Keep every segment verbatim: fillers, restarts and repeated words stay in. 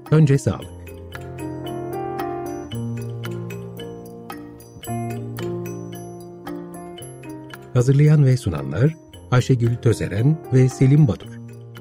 Önce sağlık. Hazırlayan ve sunanlar Ayşegül Tözeren ve Selim Badur.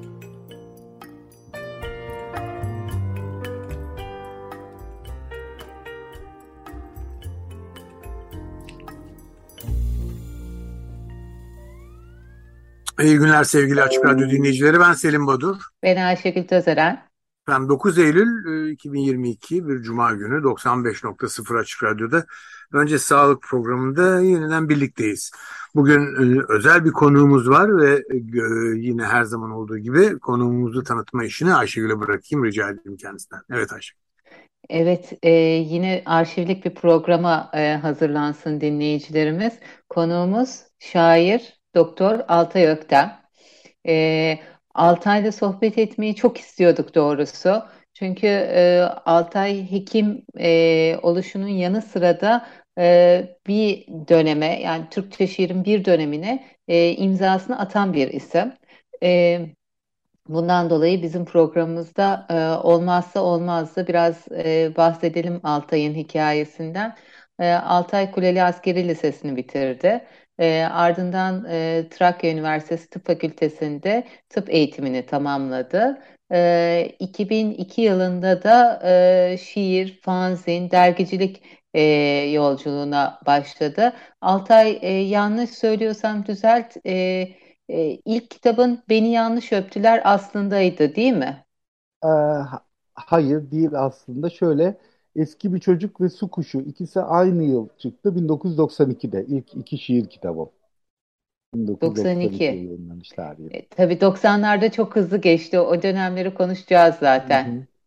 İyi günler sevgili Açık Radyo dinleyicileri. Ben Selim Badur. Ben Ayşegül Tözeren. Ben dokuz Eylül iki bin yirmi iki bir Cuma günü doksan beş nokta sıfır Açık Radyo'da Önce Sağlık programında yeniden birlikteyiz. Bugün e, özel bir konuğumuz var ve e, yine her zaman olduğu gibi konuğumuzu tanıtma işini Ayşegül'e bırakayım. Rica edeyim kendisinden. Evet Ayşegül. Evet, e, yine arşivlik bir programa e, hazırlansın dinleyicilerimiz. Konuğumuz şair Doktor Altay Öktem. E, Altay'la sohbet etmeyi çok istiyorduk doğrusu. Çünkü e, Altay hekim e, oluşunun yanı sıra da e, bir döneme, yani Türkçe şiirin bir dönemine e, imzasını atan bir isim. E, Bundan dolayı bizim programımızda e, olmazsa olmazdı. Biraz e, bahsedelim Altay'ın hikayesinden. E, Altay Kuleli Askeri Lisesi'ni bitirdi. E, ardından e, Trakya Üniversitesi Tıp Fakültesi'nde tıp eğitimini tamamladı. E, iki bin iki yılında da e, şiir, fanzin, dergicilik e, yolculuğuna başladı. Altay, e, yanlış söylüyorsam düzelt. E, e, ilk kitabın Beni Yanlış Öptüler aslındaydı, değil mi? Ee, ha- hayır değil aslında. Şöyle Eski Bir Çocuk ve Su Kuşu ikisi aynı yıl çıktı. bin dokuz yüz doksan ikide ilk iki şiir kitabı. bin dokuz yüz doksan iki yılı doksan iki. yayınlanış tarihi. E, tabii doksanlarda çok hızlı geçti. O dönemleri konuşacağız Hı zaten. hı.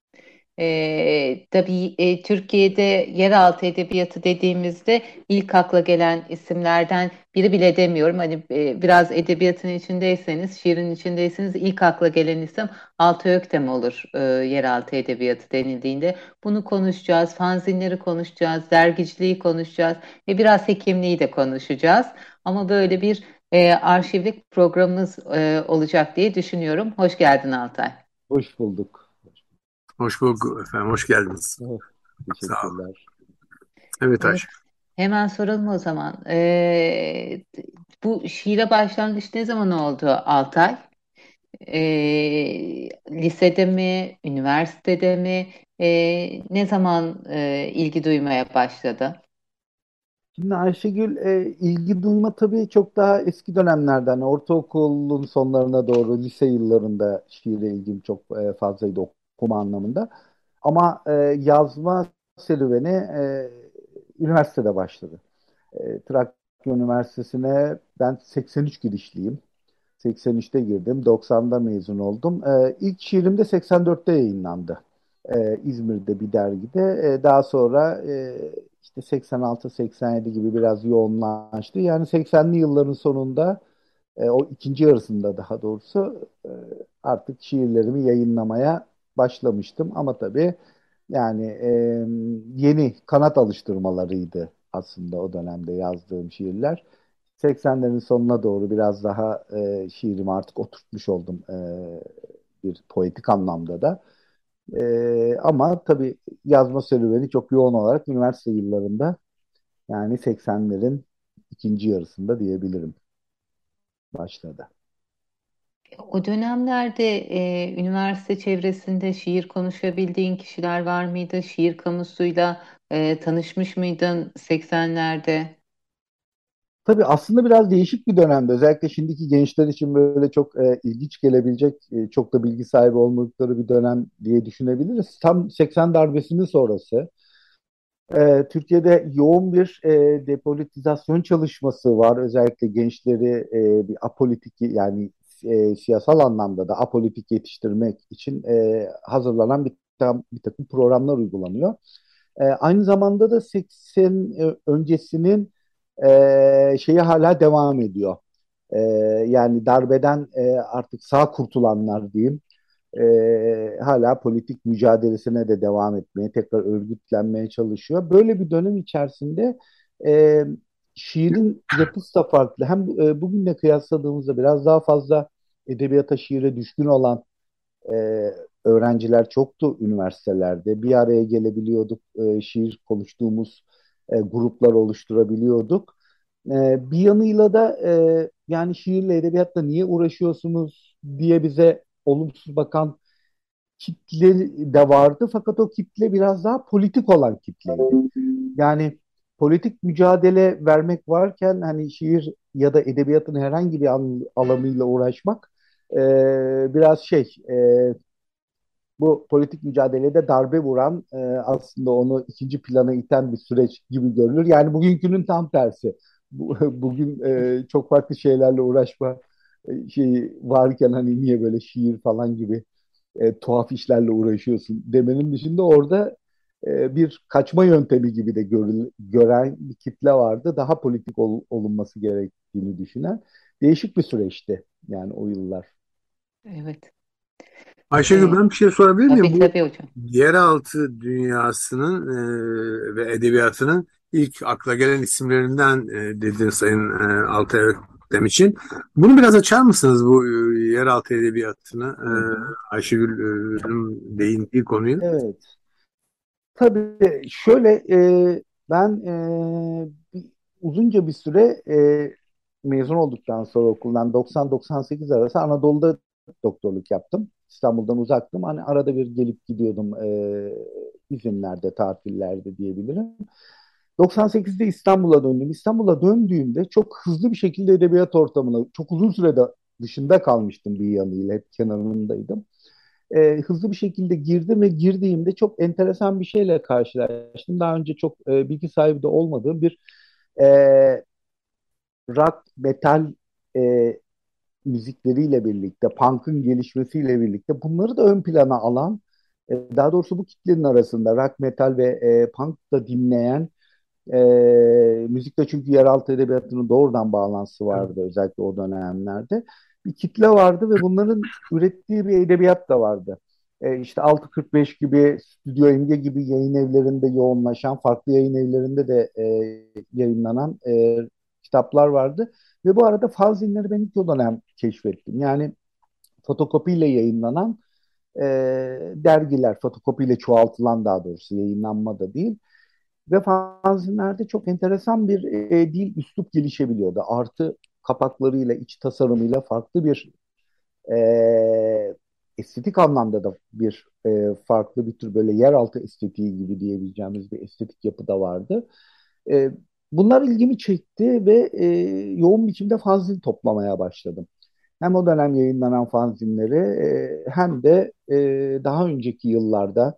Ee, tabii e, Türkiye'de yeraltı edebiyatı dediğimizde ilk akla gelen isimlerden biri bile demiyorum. Hani e, biraz edebiyatın içindeyseniz, şiirin içindeyseniz ilk akla gelen isim Altay Öktem olur e, yeraltı edebiyatı denildiğinde. Bunu konuşacağız, fanzinleri konuşacağız, dergiciliği konuşacağız ve biraz hekimliği de konuşacağız. Ama böyle bir e, arşivlik programımız e, olacak diye düşünüyorum. Hoş geldin Altay. Hoş bulduk. Hoş bulduk efendim. Hoş geldiniz. Oh, Sağ olun. teşekkürler. Evet Evet. Ayşegül. Hemen soralım o zaman. Ee, bu şiire başlangıç ne zaman oldu Altay? Ee, lisede mi, üniversitede mi? Ee, ne zaman e, ilgi duymaya başladı? Şimdi Ayşegül, e, ilgi duyma tabii çok daha eski dönemlerden. Ortaokulun sonlarına doğru lise yıllarında şiire ilgim çok e, fazlaydı okuma anlamında. Ama e, yazma serüveni e, üniversitede başladı. E, Trakya Üniversitesi'ne ben seksen üç girişliyim. seksen üçte girdim, doksanda mezun oldum. E, ilk şiirim de seksen dörtte yayınlandı. E, İzmir'de bir dergide. E, daha sonra e, işte seksen altı seksen yedi gibi biraz yoğunlaştı. Yani seksenli yılların sonunda, e, o ikinci yarısında daha doğrusu, e, artık şiirlerimi yayınlamaya başlamıştım. Ama tabii yani e, yeni kanat alıştırmalarıydı aslında o dönemde yazdığım şiirler. seksenlerin sonuna doğru biraz daha e, şiirimi artık oturtmuş oldum, e, bir poetik anlamda da. E, ama tabii yazma serüveni çok yoğun olarak üniversite yıllarında, yani seksenlerin ikinci yarısında diyebilirim, başladı. O dönemlerde e, üniversite çevresinde şiir konuşabildiğin kişiler var mıydı? Şiir kamusuyla e, tanışmış mıydın seksenlerde? Tabii aslında biraz değişik bir dönemde. Özellikle şimdiki gençler için böyle çok e, ilginç gelebilecek, e, çok da bilgi sahibi olmadıkları bir dönem diye düşünebiliriz. Tam seksen darbesinin sonrası. E, Türkiye'de yoğun bir e, depolitizasyon çalışması var. Özellikle gençleri e, bir apolitik, yani e, siyasal anlamda da apolitik yetiştirmek için e, hazırlanan bir, tam, bir takım programlar uygulanıyor. E, aynı zamanda da seksen e, öncesinin e, şeyi hala devam ediyor. E, Yani darbeden e, artık sağ kurtulanlar diyeyim, e, hala politik mücadelesine de devam etmeye, tekrar örgütlenmeye çalışıyor. Böyle bir dönem içerisinde e, şiirin yapısı da farklı. Hem e, bugünle kıyasladığımızda biraz daha fazla edebiyata, şiire düşkün olan e, öğrenciler çoktu üniversitelerde. Bir araya gelebiliyorduk, e, şiir konuştuğumuz e, gruplar oluşturabiliyorduk. E, bir yanıyla da e, yani şiirle, edebiyatla niye uğraşıyorsunuz diye bize olumsuz bakan kitle de vardı. Fakat o kitle biraz daha politik olan kitleydi. Yani politik mücadele vermek varken hani şiir ya da edebiyatın herhangi bir an, alanıyla uğraşmak e, biraz şey e, bu politik mücadelede darbe vuran e, aslında onu ikinci plana iten bir süreç gibi görülür. Yani bugünkünün tam tersi. Bu, bugün e, çok farklı şeylerle uğraşma e, şeyi varken hani niye böyle şiir falan gibi e, tuhaf işlerle uğraşıyorsun demenin dışında orada e, bir kaçma yöntemi gibi de görül, gören bir kitle vardı. Daha politik ol, olunması gerektiğini düşünen değişik bir süreçti yani o yıllar. Evet. Ayşegül, E, ben bir şey sorabilir tabii miyim? Bu tabii hocam. yeraltı dünyasının e, ve edebiyatının ilk akla gelen isimlerinden e, dedi Sayın e, Altay Öktem için. Bunu biraz açar mısınız, bu e, yeraltı edebiyatını, Hı e, hı. Ayşegül'ün değindiği konuyu? Evet. Tabii şöyle e, ben e, bir- uzunca bir süre e, mezun olduktan sonra okuldan doksan doksan sekiz arası Anadolu'da doktorluk yaptım. İstanbul'dan uzaktım. Hani arada bir gelip gidiyordum e, izinlerde, tatillerde diyebilirim. doksan sekizde İstanbul'a döndüm. İstanbul'a döndüğümde çok hızlı bir şekilde edebiyat ortamına, çok uzun sürede dışında kalmıştım bir yanıyla, hep kenarındaydım. E, hızlı bir şekilde girdim ve girdiğimde çok enteresan bir şeyle karşılaştım. Daha önce çok e, bilgi sahibi de olmadığım bir e, rock, metal e, müzikleriyle birlikte, punk'ın gelişmesiyle birlikte bunları da ön plana alan, e, daha doğrusu bu kitlenin arasında rock, metal ve e, punk da dinleyen, e, müzikle çünkü yeraltı edebiyatının doğrudan bağlantısı Evet. vardı özellikle o dönemlerde. Bir kitle vardı ve bunların ürettiği bir edebiyat da vardı. E, işte altı kırk beş gibi, Stüdyo Imge gibi yayın evlerinde yoğunlaşan, farklı yayın evlerinde de e, yayınlanan e, kitaplar vardı. Ve bu arada fanzinleri ben ilk o dönem keşfettim. Yani fotokopiyle yayınlanan e, dergiler, fotokopiyle çoğaltılan daha doğrusu yayınlanma da değil. Ve fanzinlerde çok enteresan bir e, dil, üslup gelişebiliyordu. Artı kapaklarıyla, iç tasarımıyla farklı bir e, estetik anlamda da bir e, farklı bir tür böyle yeraltı estetiği gibi diyebileceğimiz bir estetik yapı da vardı. E, bunlar ilgimi çekti ve e, yoğun biçimde fanzin toplamaya başladım. Hem o dönem yayınlanan fanzinleri e, hem de e, daha önceki yıllarda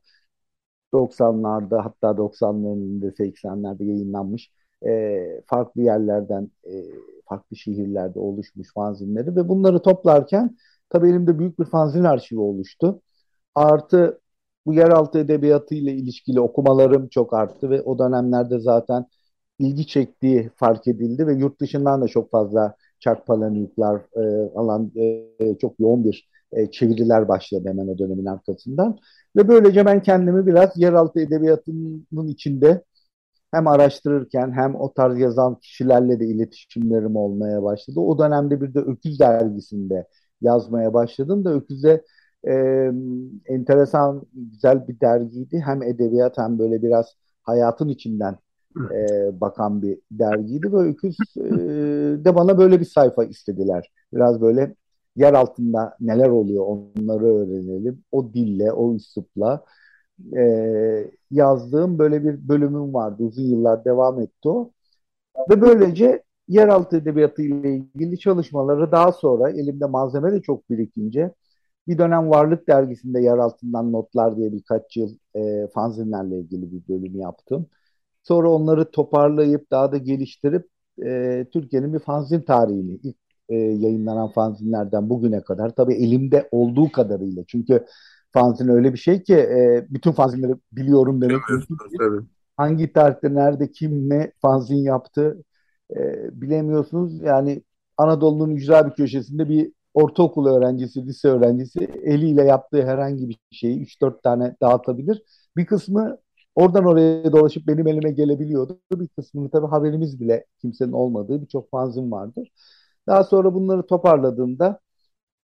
doksanlarda hatta doksanların seksenlerde yayınlanmış e, farklı yerlerden e, farklı şehirlerde oluşmuş fanzinleri ve bunları toplarken tabii elimde büyük bir fanzin arşivi oluştu. Artı bu yeraltı edebiyatı ile ilişkili okumalarım çok arttı ve o dönemlerde zaten ilgi çektiği fark edildi ve yurt dışından da çok fazla Çak Palahniuklar e, alan e, çok yoğun bir e, çeviriler başladı hemen o dönemin arkasından. Ve böylece ben kendimi biraz yeraltı edebiyatının içinde hem araştırırken hem o tarz yazan kişilerle de iletişimlerim olmaya başladı. O dönemde bir de Öküz dergisinde yazmaya başladım da Öküz'e e, enteresan, güzel bir dergiydi. Hem edebiyat hem böyle biraz hayatın içinden e, bakan bir dergiydi ve Öküz e, de bana böyle bir sayfa istediler. Biraz böyle yer altında neler oluyor onları öğrenelim. O dille, o üslupla e, yazdığım böyle bir bölümüm vardı. Uzun yıllar devam etti o. Ve böylece yeraltı edebiyatı ile ilgili çalışmaları daha sonra elimde malzeme de çok birikince bir dönem Varlık Dergisi'nde yer altından notlar diye birkaç yıl e, fanzinlerle ilgili bir bölüm yaptım. Sonra onları toparlayıp daha da geliştirip e, Türkiye'nin bir fanzin tarihini ilk e, yayınlanan fanzinlerden bugüne kadar tabii elimde olduğu kadarıyla çünkü fanzin öyle bir şey ki e, bütün fanzinleri biliyorum demek mümkün Bilemiyorsunuz değil. tabii. Hangi tarihte nerede kim ne fanzin yaptı e, bilemiyorsunuz. Yani Anadolu'nun ücra bir köşesinde bir ortaokul öğrencisi, lise öğrencisi eliyle yaptığı herhangi bir şeyi üç dört tane dağıtabilir. Bir kısmı oradan oraya dolaşıp benim elime gelebiliyordu. Bir kısmını tabii haberimiz bile kimsenin olmadığı birçok fanzin vardır. Daha sonra bunları toparladığımda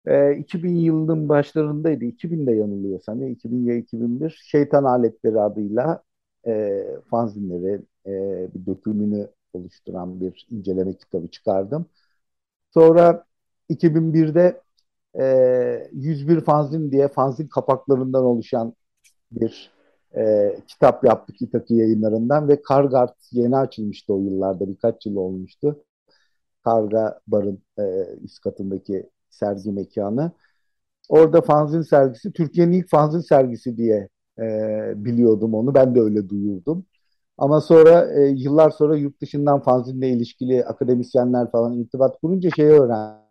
E, iki bin yılının başlarındaydı. iki binde yanılıyorsam ya iki bin ya iki bin bir Şeytan Aletleri adıyla e, fanzinleri e, bir dökümünü oluşturan bir inceleme kitabı çıkardım. Sonra iki bin birde e, yüz bir fanzin diye fanzin kapaklarından oluşan bir e, kitap yaptık İtaki yayınlarından ve Kargart yeni açılmıştı o yıllarda, birkaç yıl olmuştu. Karga Bar'ın e, üst katındaki sergi mekanı. Orada fanzin sergisi, Türkiye'nin ilk fanzin sergisi diye e, biliyordum onu. Ben de öyle duyurdum. Ama sonra e, yıllar sonra yurt dışından fanzinle ilişkili akademisyenler falan irtibat kurunca şeyi öğrendim.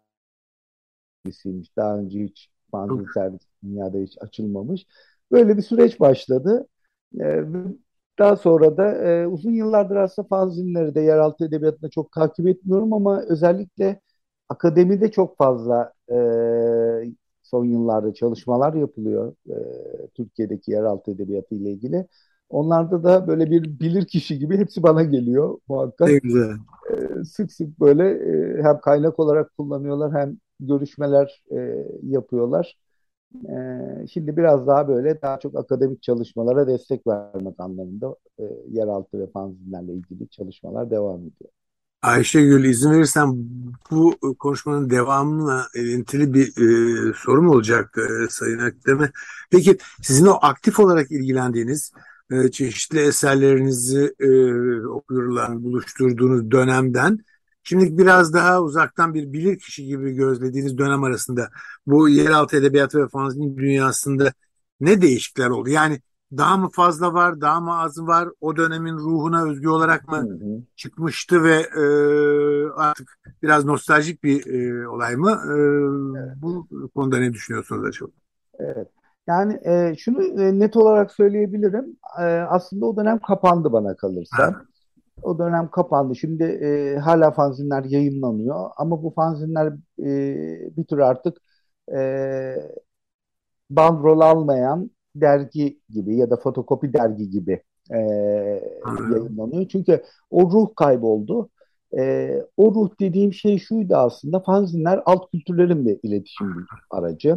Daha önce hiç fanzin sergisi dünyada hiç açılmamış. Böyle bir süreç başladı. E, Daha sonra da e, uzun yıllardır aslında fanzinleri de yeraltı edebiyatında çok takip etmiyorum ama özellikle akademide çok fazla e, son yıllarda çalışmalar yapılıyor e, Türkiye'deki yeraltı edebiyatı ile ilgili. Onlarda da böyle bir bilir kişi gibi hepsi bana geliyor Ne muhakkak. güzel. E, sık sık böyle e, hem kaynak olarak kullanıyorlar hem görüşmeler e, yapıyorlar. Ee, şimdi biraz daha böyle daha çok akademik çalışmalara destek vermek anlamında e, yeraltı ve fanzinlerle ilgili çalışmalar devam ediyor. Ayşegül, izin verirsen bu konuşmanın devamına ilintili bir e, sorum olacaktı e, Sayın Akdem'e. Peki sizin o aktif olarak ilgilendiğiniz e, çeşitli eserlerinizi e, okuyucularla buluşturduğunuz dönemden şimdi biraz daha uzaktan bir bilir kişi gibi gözlediğiniz dönem arasında bu yeraltı edebiyatı ve fanzin dünyasında ne değişiklikler oldu? Yani daha mı fazla var, daha mı az var? O dönemin ruhuna özgü olarak Hı mı hı. çıkmıştı ve e, artık biraz nostaljik bir e, olay mı? E, bu konuda ne düşünüyorsunuz acaba? Evet. Yani e, şunu e, net olarak söyleyebilirim. E, aslında o dönem kapandı bana kalırsa. Ha, O dönem kapandı. Şimdi e, hala fanzinler yayınlanıyor ama bu fanzinler e, bir tür artık e, bandrol almayan dergi gibi ya da fotokopi dergi gibi e, anladım. yayınlanıyor. Çünkü o ruh kayboldu. E, o ruh dediğim şey şuydu aslında. Fanzinler alt kültürlerin bir iletişim aracı.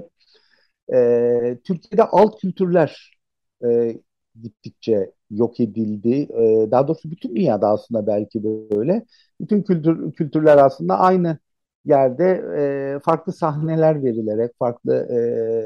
E, Türkiye'de alt kültürler e, gittikçe yok edildi. E, daha doğrusu bütün dünyada aslında belki böyle. Bütün kültür, kültürler aslında aynı yerde e, farklı sahneler verilerek, farklı e,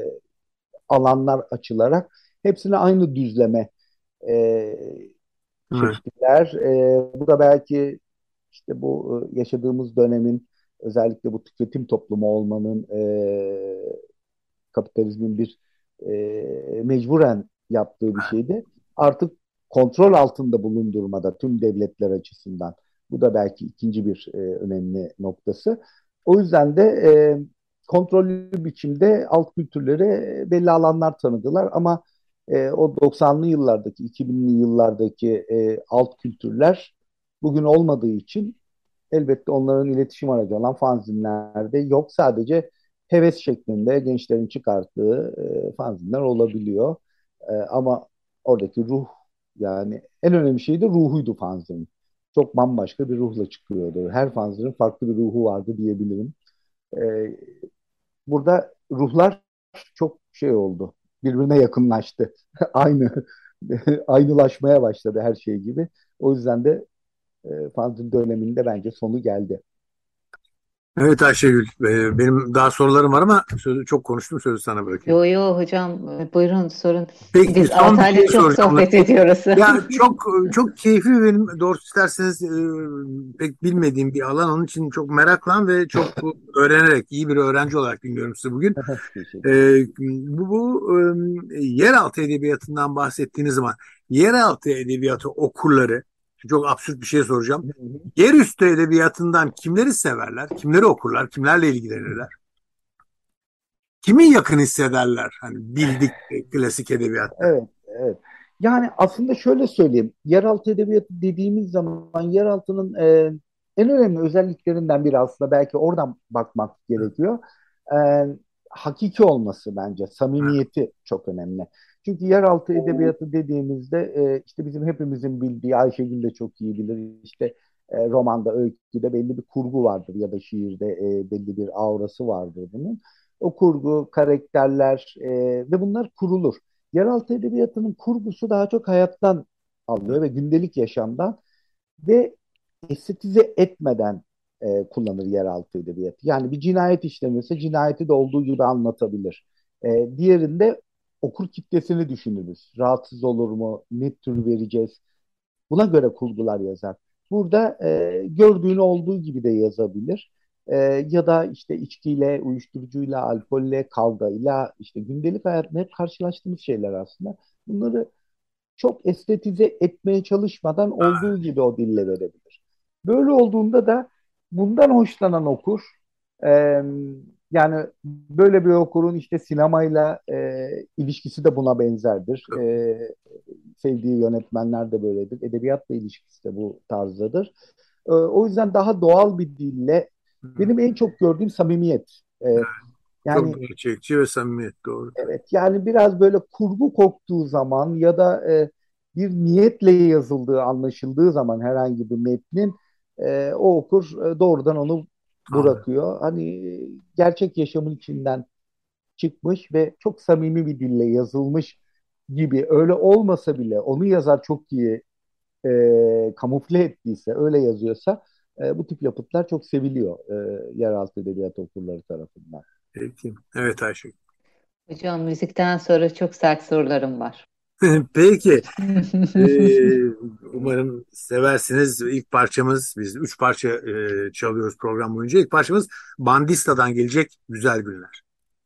alanlar açılarak hepsine aynı düzleme e, Evet. çektiler. E, bu da belki işte bu e, yaşadığımız dönemin özellikle bu tüketim toplumu olmanın e, kapitalizmin bir e, mecburen yaptığı bir şeydi. Artık kontrol altında bulundurmada tüm devletler açısından. Bu da belki ikinci bir e, önemli noktası. O yüzden de e, kontrollü biçimde alt kültürlere belli alanlar tanıdılar ama e, o doksanlı yıllardaki, iki binli yıllardaki e, alt kültürler bugün olmadığı için elbette onların iletişim aracı olan fanzinlerde yok. Sadece heves şeklinde gençlerin çıkarttığı e, fanzinler olabiliyor. E, ama oradaki ruh, yani en önemli şey de ruhuydu fanzinin. Çok bambaşka bir ruhla çıkıyordu. Her fanzinin farklı bir ruhu vardı diyebilirim. E, Burada ruhlar çok şey oldu. Birbirine yakınlaştı. Aynı aynılaşmaya başladı her şey gibi. O yüzden de e, fanzin döneminde bence sonu geldi. Evet Ayşegül, e, benim daha sorularım var ama sözü çok konuştum, sözü sana bırakayım. Yo yo hocam, e, buyurun sorun. Peki Biz son bir Altay'la şey çok soracağım. sohbet ediyoruz. Ya çok çok keyifli benim doğrusu isterseniz e, pek bilmediğim bir alan. Onun için çok meraklan ve çok öğrenerek iyi bir öğrenci olarak dinliyorum sizi bugün. Teşekkür ederim. E, bu bu e, yeraltı edebiyatından bahsettiğiniz zaman yeraltı edebiyatı okurları çok absürt bir şey soracağım. Yerüstü edebiyatından kimleri severler, kimleri okurlar, kimlerle ilgilenirler? Kimi yakın hissederler? Hani bildik e, klasik edebiyatta. Evet, evet. Yani aslında şöyle söyleyeyim. Yeraltı edebiyatı dediğimiz zaman yeraltının e, en önemli özelliklerinden biri aslında belki oradan bakmak gerekiyor. E, Hakiki olması bence. Samimiyeti çok önemli. Çünkü yeraltı edebiyatı dediğimizde e, işte bizim hepimizin bildiği Ayşegül de çok iyi bilir. İşte e, romanda, öyküde belli bir kurgu vardır ya da şiirde e, belli bir aurası vardır bunun. O kurgu, karakterler e, ve bunlar kurulur. Yeraltı edebiyatının kurgusu daha çok hayattan alıyor ve gündelik yaşamdan ve estetize etmeden e, kullanır yeraltı edebiyatı. Yani bir cinayet işleniyorsa cinayeti de olduğu gibi anlatabilir. E, diğerinde okur kitlesini düşünürüz. Rahatsız olur mu? Ne tür vereceğiz? Buna göre kurgular yazar. Burada e, gördüğünü olduğu gibi de yazabilir. E, ya da işte içkiyle, uyuşturucuyla, alkolle, kavgayla, işte gündelik hayatında hep karşılaştığımız şeyler aslında. Bunları çok estetize etmeye çalışmadan olduğu gibi o dille verebilir. Böyle olduğunda da bundan hoşlanan okur, e, yani böyle bir okurun işte sinemayla e, ilişkisi de buna benzerdir. E, sevdiği yönetmenler de böyledir. Edebiyatla ilişkisi de bu tarzdadır. E, o yüzden daha doğal bir dille benim en çok gördüğüm samimiyet. E, Çok yani gerçekçi ve samimiyet, doğru. Evet, yani biraz böyle kurgu koktuğu zaman ya da e, bir niyetle yazıldığı anlaşıldığı zaman herhangi bir metnin e, o okur e, doğrudan onu Anladım. bırakıyor. Hani e, gerçek yaşamın içinden çıkmış ve çok samimi bir dille yazılmış gibi, öyle olmasa bile onu yazar çok iyi e, kamufle ettiyse, öyle yazıyorsa e, bu tip yapıtlar çok seviliyor e, yeraltı edebiyat okurları tarafından. Peki. Evet Ayşe. Hocam müzikten sonra çok sert sorularım var. Peki. Ee, umarım seversiniz. İlk parçamız, biz üç parça e, çalıyoruz program boyunca. İlk parçamız Bandista'dan gelecek Güzel Günler.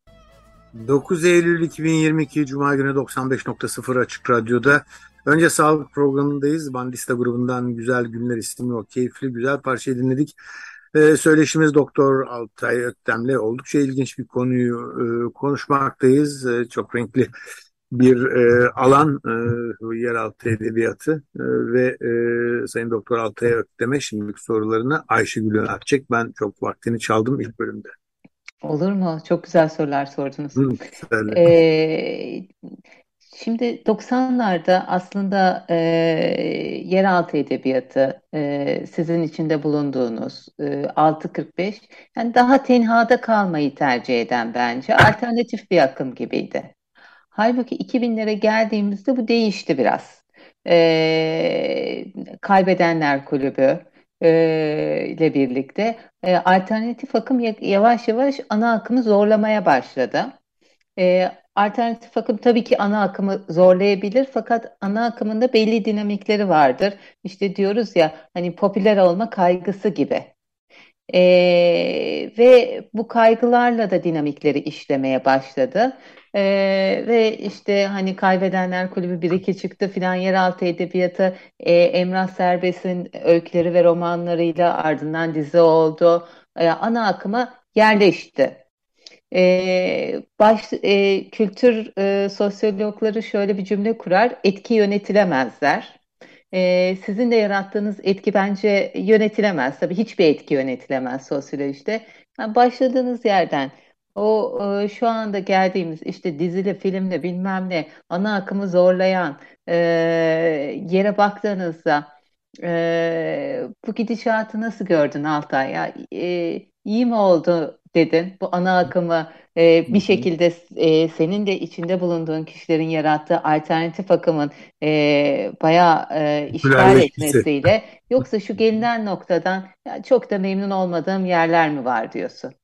dokuz Eylül iki bin yirmi iki Cuma günü doksan beş nokta sıfır Açık Radyo'da önce sağlık programındayız. Bandista grubundan Güzel Günler isimli o keyifli güzel parçayı dinledik. Ee, söyleşimiz Doktor Altay Öktem'le oldukça ilginç bir konuyu e, konuşmaktayız. E, çok renkli bir e, alan e, yeraltı edebiyatı e, ve e, Sayın Doktor Altay Öktem'e şimdilik sorularını Ayşegül Akçek. Ben çok vaktini çaldım ilk bölümde. Olur mu? Çok güzel sorular sordunuz. Hı, söyle. Ee, Şimdi doksanlarda aslında e, yeraltı edebiyatı, e, sizin içinde bulunduğunuz e, altı kırk beş, yani daha tenhada kalmayı tercih eden, bence alternatif bir akım gibiydi. Halbuki iki binlere geldiğimizde bu değişti biraz. E, Kaybedenler Kulübü e, ile birlikte e, alternatif akım ya- yavaş yavaş ana akımı zorlamaya başladı. E, alternatif akım tabii ki ana akımı zorlayabilir, fakat ana akımında belli dinamikleri vardır. İşte diyoruz ya, hani popüler olma kaygısı gibi. E, Ve bu kaygılarla da dinamikleri işlemeye başladı. E, Ve işte hani Kaybedenler Kulübü bir iki çıktı filan, yeraltı edebiyatı, e, Emrah Serbest'in öyküleri ve romanlarıyla ardından dizi oldu. E, ana akıma yerleşti. Ee, baş, e, kültür e, sosyologları şöyle bir cümle kurar: etki yönetilemezler. Ee, sizin de yarattığınız etki bence yönetilemez. Tabii hiçbir etki yönetilemez sosyolojide. Yani başladığınız yerden o e, şu anda geldiğimiz işte dizili, filmle bilmem ne ana akımı zorlayan e, yere baktığınızda, e, bu gidişatı nasıl gördün Altay? Ya, e, iyi mi oldu dedin bu ana akımı e, Hı bir hı. şekilde e, senin de içinde bulunduğun kişilerin yarattığı alternatif akımın e, bayağı e, işgal Popülerleşmesi. etmesiyle, yoksa şu gelinen noktadan ya çok da memnun olmadığım yerler mi var diyorsun?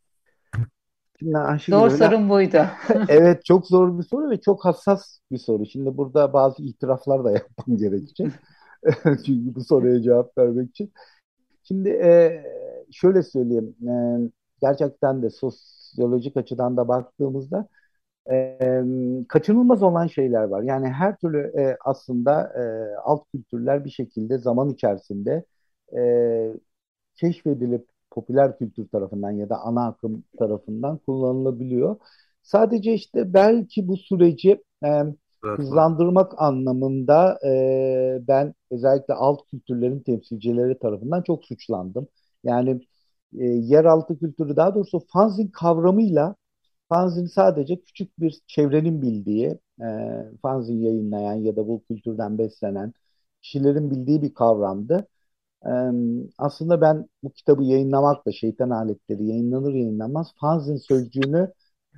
Şimdi Ayşegül, Zor öyle sorun buydu. evet, çok zor bir soru ve çok hassas bir soru. Şimdi burada bazı itiraflar da yapmam gerekecek. Çünkü bu soruya cevap vermek için. Şimdi e, şöyle söyleyeyim. E, gerçekten de sosyolojik açıdan da baktığımızda e, kaçınılmaz olan şeyler var. Yani her türlü e, aslında e, alt kültürler bir şekilde zaman içerisinde e, keşfedilip popüler kültür tarafından ya da ana akım tarafından kullanılabiliyor. Sadece işte belki bu süreci e, hızlandırmak anlamında e, ben özellikle alt kültürlerin temsilcileri tarafından çok suçlandım. Yani e, yeraltı kültürü, daha doğrusu fanzin kavramıyla, fanzin sadece küçük bir çevrenin bildiği, e, fanzin yayınlayan ya da bu kültürden beslenen kişilerin bildiği bir kavramdı. Ee, aslında ben bu kitabı yayınlamakla, Şeytan Aletleri yayınlanır yayınlanmaz fanzin sözcüğünü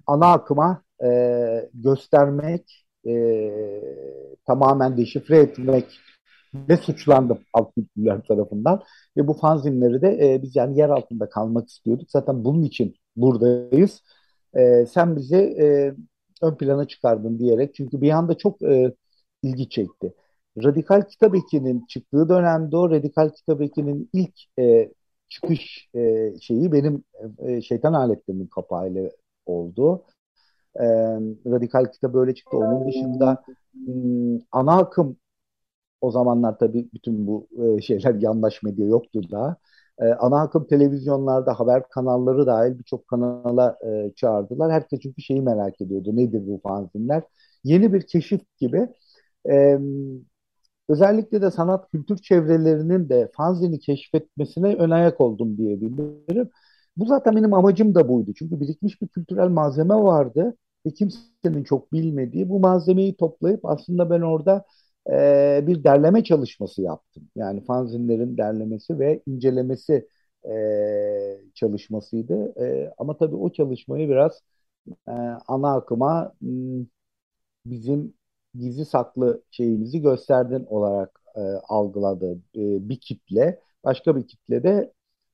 ana akıma e, göstermek, e, tamamen deşifre etmek ve suçlandım alt kültürler tarafından. Ve bu fanzinleri de e, biz yani yer altında kalmak istiyorduk. Zaten bunun için buradayız. E, sen bizi e, ön plana çıkardın diyerek. Çünkü bir anda çok e, ilgi çekti. Radikal Kitap Eki'nin çıktığı dönemde o Radikal Kitap Eki'nin ilk e, çıkış e, şeyi benim e, Şeytan Aletleri'nin kapağıyla oldu. E, Radikal Kitap böyle çıktı. Onun dışında m, ana akım o zamanlar tabii bütün bu e, şeyler yandaş medya yoktu da. E, ana akım televizyonlarda haber kanalları dahil birçok kanala e, çağırdılar. Herkes çünkü şeyi merak ediyordu. Nedir bu fanzinler? Yeni bir keşif gibi. E, Özellikle de sanat kültür çevrelerinin de fanzini keşfetmesine ön ayak oldum diyebilirim. Bu zaten benim amacım da buydu. Çünkü birikmiş bir kültürel malzeme vardı ve kimsenin çok bilmediği bu malzemeyi toplayıp aslında ben orada e, bir derleme çalışması yaptım. Yani fanzinlerin derlemesi ve incelemesi e, çalışmasıydı. E, ama tabii o çalışmayı biraz e, ana akıma m, bizim gizli saklı şeyimizi gösterdin olarak e, algıladı e, bir kitle. Başka bir kitle de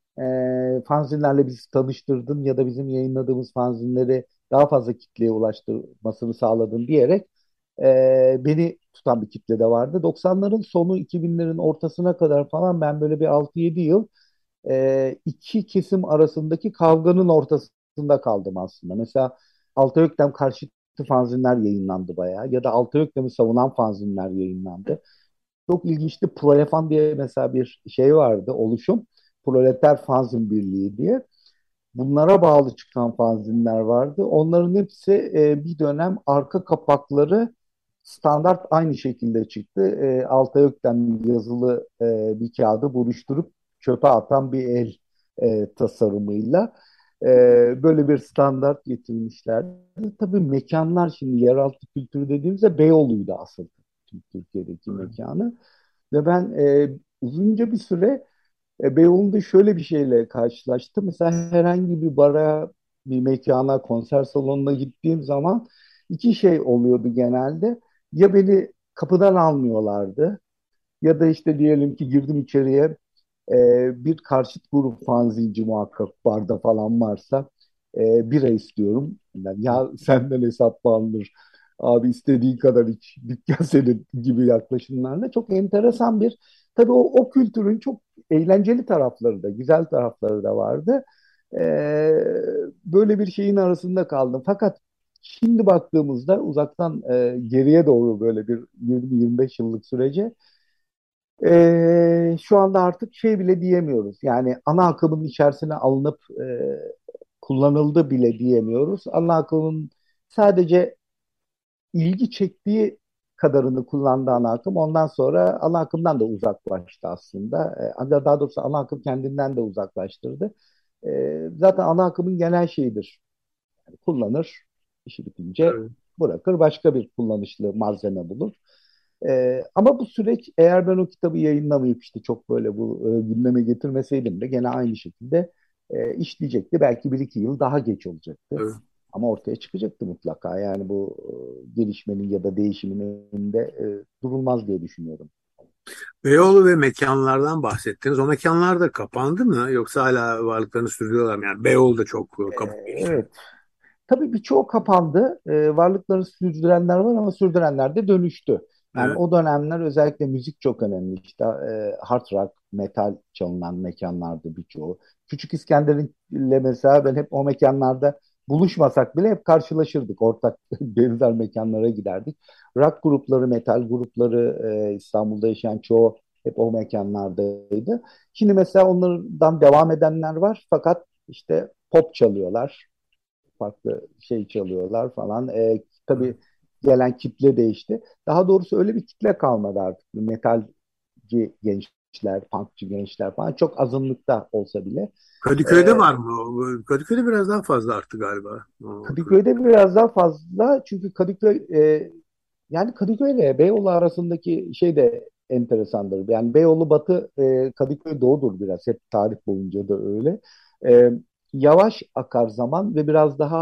e, fanzinlerle bizi tanıştırdın ya da bizim yayınladığımız fanzinleri daha fazla kitleye ulaştırmasını sağladın diyerek e, beni tutan bir kitle de vardı. doksanların sonu iki binlerin ortasına kadar falan ben böyle bir altı yedi yıl e, iki kesim arasındaki kavganın ortasında kaldım aslında. Mesela Altayöktem karşıtı fanzinler yayınlandı bayağı ya da Altayöktem'i savunan fanzinler yayınlandı. Çok ilginçti. Prolefan diye mesela bir şey vardı, oluşum. Proleter Fanzin Birliği diye. Bunlara bağlı çıkan fanzinler vardı. Onların hepsi e, bir dönem arka kapakları standart aynı şekilde çıktı. E, Altay Ökten yazılı e, bir kağıdı buruşturup çöpe atan bir el e, tasarımıyla. E, Böyle bir standart getirmişler. Tabii mekanlar şimdi yeraltı kültürü dediğimizde Beyoğlu'ydu asıl Türkiye'deki mekanı. Ve ben e, uzunca bir süre e, Beyoğlu'nda şöyle bir şeyle karşılaştım. Mesela herhangi bir bara, bir mekana, konser salonuna gittiğim zaman iki şey oluyordu genelde. Ya beni kapıdan almıyorlardı ya da işte diyelim ki girdim içeriye e, bir karşıt grup fanzinci muhakkak barda falan varsa e, bira istiyorum. Yani, ya senden hesap mı alınır? Abi istediğin kadar iç. Dükkan senin gibi yaklaşımlarla çok enteresan bir tabii o, o kültürün çok eğlenceli tarafları da güzel tarafları da vardı. E, Böyle bir şeyin arasında kaldım. Fakat şimdi baktığımızda uzaktan e, geriye doğru böyle bir yirmi yirmi beş yıllık sürece ee, şu anda artık şey bile diyemiyoruz. Yani ana akımın içerisine alınıp e, kullanıldı bile diyemiyoruz. Ana akımın sadece ilgi çektiği kadarını kullandı ana akım. Ondan sonra ana akımdan da uzaklaştı aslında. Ee, daha doğrusu ana akım kendinden de uzaklaştırdı. Ee, zaten ana akımın genel şeyidir. Yani kullanır, işi bitince Evet. bırakır, başka bir kullanışlı malzeme bulur. Ee, ama bu süreç eğer ben o kitabı yayınlamayıp işte çok böyle bu e, gündeme getirmeseydim de gene aynı şekilde e, işleyecekti. Belki bir iki yıl daha geç olacaktı. Evet. Ama ortaya çıkacaktı mutlaka. Yani bu e, gelişmenin ya da değişimin önünde e, durulmaz diye düşünüyorum. Beyoğlu ve mekanlardan bahsettiniz. O mekanlar da kapandı mı? Yoksa hala varlıklarını sürdürüyorlar mı? Yani Beyoğlu da çok e, Ee, kapı geçti. evet. Tabii birçoğu kapandı. E, varlıkları sürdürenler var ama sürdürenler de dönüştü. Yani Evet. o dönemler özellikle müzik çok önemli. İşte e, hard rock, metal çalınan mekanlardı birçoğu. Küçük İskender'le mesela ben hep o mekanlarda buluşmasak bile hep karşılaşırdık. Ortak benzer mekanlara giderdik. Rock grupları, metal grupları e, İstanbul'da yaşayan çoğu hep o mekanlardaydı. Şimdi mesela onlardan devam edenler var fakat işte pop çalıyorlar, farklı şey çalıyorlar falan. E, tabii gelen kitle değişti. Daha doğrusu öyle bir kitle kalmadı artık. Metalci gençler, punkçı gençler falan çok azınlıkta olsa bile. Kadıköy'de E, var mı? o? Kadıköy'de biraz daha fazla arttı galiba. O- Kadıköy'de biraz daha fazla çünkü Kadıköy e, yani Kadıköy ile Beyoğlu arasındaki şey de enteresandır. Yani Beyoğlu batı, e, Kadıköy doğudur biraz. Hep tarih boyunca da öyle. E, Yavaş akar zaman ve biraz daha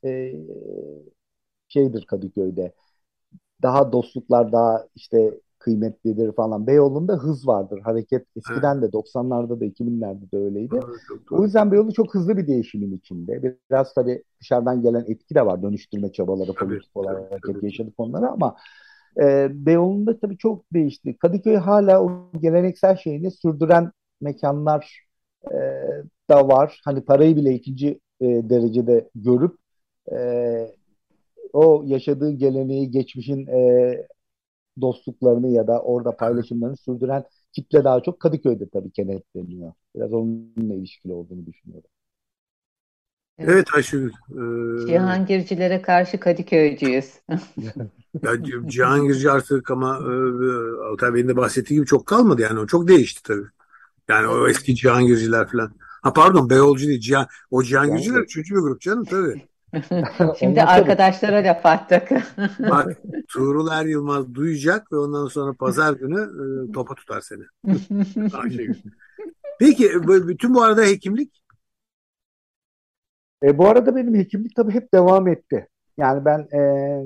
e, şeydir Kadıköy'de. Daha dostluklar daha işte kıymetlidir falan. Beyoğlu'nda hız vardır. Hareket Evet, eskiden de doksanlarda da iki binlerde de öyleydi. doğru, çok O doğru. yüzden Beyoğlu çok hızlı bir değişimin içinde. Biraz tabii dışarıdan gelen etki de var. Dönüştürme çabaları, Tabii, politik olarak tabii, hareket tabii. yaşadık onları ama e, Beyoğlu'nda tabii çok değişti. Kadıköy hala o geleneksel şeyini sürdüren mekanlar e, da var. Hani parayı bile ikinci e, derecede görüp e, o yaşadığı geleneği, geçmişin e, dostluklarını ya da orada Evet. paylaşımlarını sürdüren kitle daha çok Kadıköy'de tabii kenetleniyor. Biraz onunla ilişkili olduğunu düşünüyorum. Evet. Evet Ayşegül. Ee, Cihangircilere karşı Kadıköycüyüz. ya Cihangirci artık ama e, Altay Bey'in de bahsettiği gibi çok kalmadı yani. O çok değişti tabii. Yani o Evet. eski Cihangirciler falan. Ha pardon Beyoğlu'cu değil. Cihan, o Cihangirciler Yani üçüncü bir grup canım tabii. Şimdi onlar tabii. arkadaşlara laf attık. Bak Tuğrul Er Yılmaz duyacak ve ondan sonra pazar günü e, topa tutar seni. Ayşegül. Peki bu- bütün bu arada hekimlik E, bu arada benim hekimlik tabii hep devam etti. Yani ben e,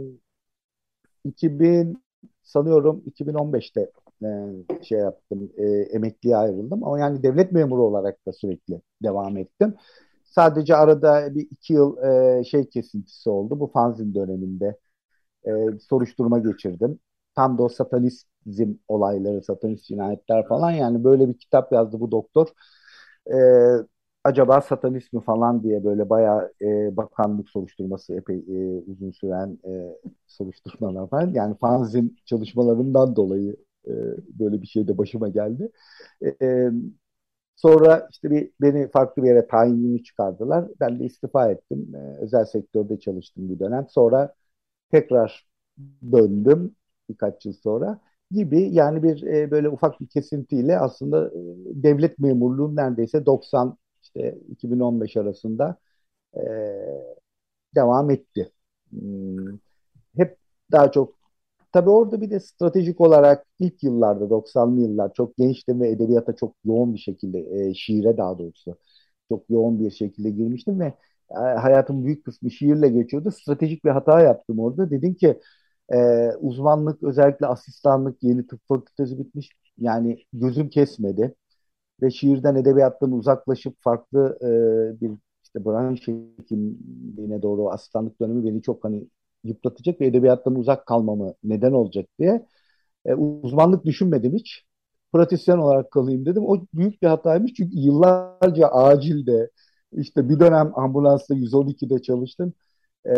iki bin sanıyorum iki bin on beşte e, şey yaptım, e, emekliye ayrıldım ama yani devlet memuru olarak da sürekli devam ettim. Sadece arada bir iki yıl e, şey kesintisi oldu. Bu fanzin döneminde e, soruşturma geçirdim. Tam da o satanizm olayları, satanist cinayetler falan yani böyle bir kitap yazdı bu doktor. E, Acaba satanist mi falan diye böyle bayağı e, bakanlık soruşturması epey e, uzun süren e, soruşturmalar falan. Yani fanzin çalışmalarından dolayı e, böyle bir şey de başıma geldi. E, e, Sonra işte bir beni farklı bir yere tayinimi çıkardılar. Ben de istifa ettim. E, özel sektörde çalıştım bir dönem. Sonra tekrar döndüm birkaç yıl sonra gibi yani bir e, böyle ufak bir kesintiyle aslında e, devlet memurluğu neredeyse doksan işte iki bin on beş arasında e, devam etti. Hmm, Hep daha çok tabii orada bir de stratejik olarak ilk yıllarda doksanlı yıllar çok gençtim ve edebiyata çok yoğun bir şekilde e, şiire daha doğrusu çok yoğun bir şekilde girmiştim ve e, hayatımın büyük kısmı şiirle geçiyordu. Stratejik bir hata yaptım orada. Dedim ki e, uzmanlık özellikle asistanlık yeni tıp fakültesi bitmiş. Yani gözüm kesmedi ve şiirden edebiyattan uzaklaşıp farklı e, bir işte branş hekimliğine doğru asistanlık dönemi beni çok hani yıpratacak ve edebiyattan uzak kalmamı neden olacak diye e, uzmanlık düşünmedim hiç. Pratisyen olarak kalayım dedim. O büyük bir hataymış çünkü yıllarca acilde işte bir dönem ambulansta yüz on ikide çalıştım. E,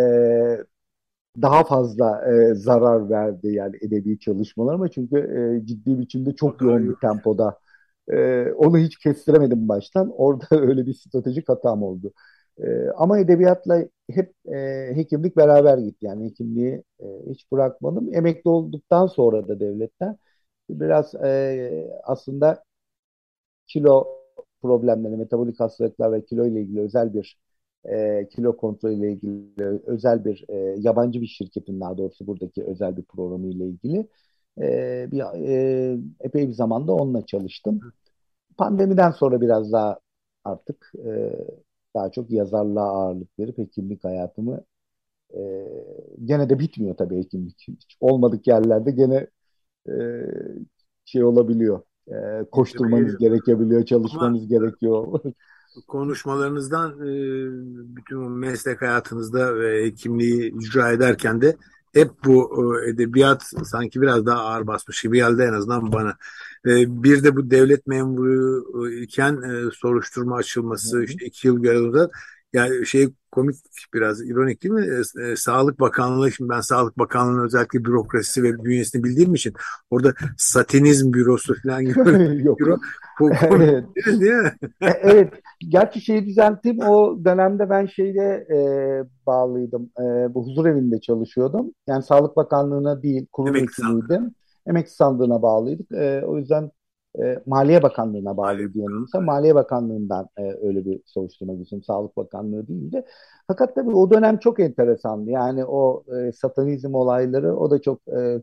Daha fazla e, zarar verdi yani edebi çalışmalarıma çünkü e, ciddi biçimde o çok daha yoğun iyi. bir tempoda. E, onu hiç kestiremedim baştan. Orada öyle bir stratejik hatam oldu. E, ama edebiyatla hep e, hekimlik beraber gitti. Yani hekimliği e, hiç bırakmadım. Emekli olduktan sonra da devletten biraz e, aslında kilo problemleri, metabolik hastalıklar ve kilo ile ilgili özel bir e, kilo kontrolü ile ilgili özel bir e, yabancı bir şirketin daha doğrusu buradaki özel bir programı ile ilgili e, bir e, epey bir zamanda onunla çalıştım. Pandemiden sonra biraz daha artık e, daha çok yazarlığa ağırlık verip hekimlik hayatımı e, gene de bitmiyor tabii hekimlik. Hiç olmadık yerlerde gene e, şey olabiliyor. E, Gitmeme koşturmanız geliyor. gerekebiliyor, Ama çalışmanız gerekiyor. konuşmalarınızdan e, bütün o meslek hayatınızda ve hekimliği icra ederken de hep bu e, edebiyat sanki biraz daha ağır basmış gibi geldi en azından bana. E, Bir de bu devlet memuru iken e, soruşturma açılması işte iki yıl görevde yani şey komik biraz ironik değil mi? E, e, Sağlık Bakanlığı şimdi ben Sağlık Bakanlığı'nın özellikle bürokrasisi ve bünyesini bildiğim için orada satinizm bürosu falan gibi böyle bir büro Yok. ko- komik Evet. değil mi? Değil mi? E, Evet. Gerçi şeyi düzelteyim. O dönemde ben şeyde e, bağlıydım. E, bu huzur evinde çalışıyordum. Yani Sağlık Bakanlığı'na değil, kurul Emekli sandığı. hekimiydim. Emekli sandığına bağlıydık. E, o yüzden e, Maliye Bakanlığı'na Maliye bağlıydı yanımızda. Bakanlığı. Maliye Bakanlığı'ndan e, öyle bir soruşturma geçtim. Sağlık Bakanlığı değildi. Fakat tabii o dönem çok enteresandı. Yani o e, satanizm olayları o da çok e,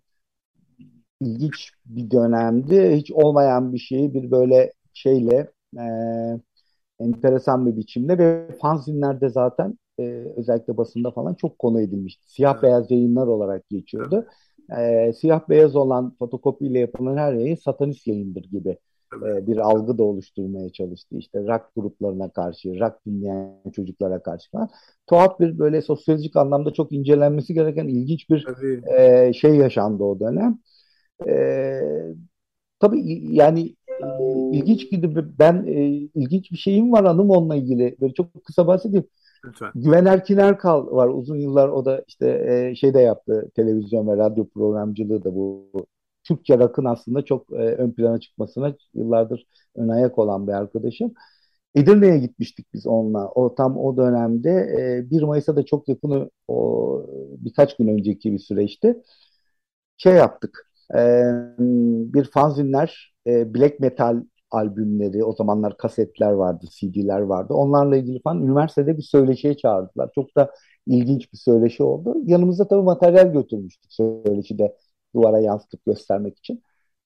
ilginç bir dönemdi. Hiç olmayan bir şeyi bir böyle şeyle e, enteresan bir biçimde ve fanzinlerde zaten e, özellikle basında falan çok konu edilmişti. Siyah beyaz yayınlar olarak geçiyordu. E, siyah beyaz olan fotokopiyle yapılan her yayın satanist yayındır gibi e, bir algı da oluşturmaya çalıştı. İşte rock gruplarına karşı, rock dinleyen çocuklara karşı falan. Tuhaf bir böyle sosyolojik anlamda çok incelenmesi gereken ilginç bir Tabii. e, şey yaşandı o dönem. E, tabii yani e, ilginç gibi ben e, ilginç bir şeyim var anım onunla ilgili. Böyle çok kısa bahsedeyim. Lütfen. Güven Erkin Erkal var. Uzun yıllar o da işte e, şey de yaptı. Televizyon ve radyo programcılığı da bu. Türkçe rock'ın aslında çok e, ön plana çıkmasına yıllardır ön ayak olan bir arkadaşım. Edirne'ye gitmiştik biz onunla. O tam o dönemde e, bir Mayıs'a da çok yakın o birkaç gün önceki bir süreçti. Şey yaptık. E, bir fanzinler, e, black metal albümleri, o zamanlar kasetler vardı, C D'ler vardı. Onlarla ilgili falan üniversitede bir söyleşiye çağırdılar. Çok da ilginç bir söyleşi oldu. Yanımızda tabii materyal götürmüştük söyleşide duvara yansıtıp göstermek için.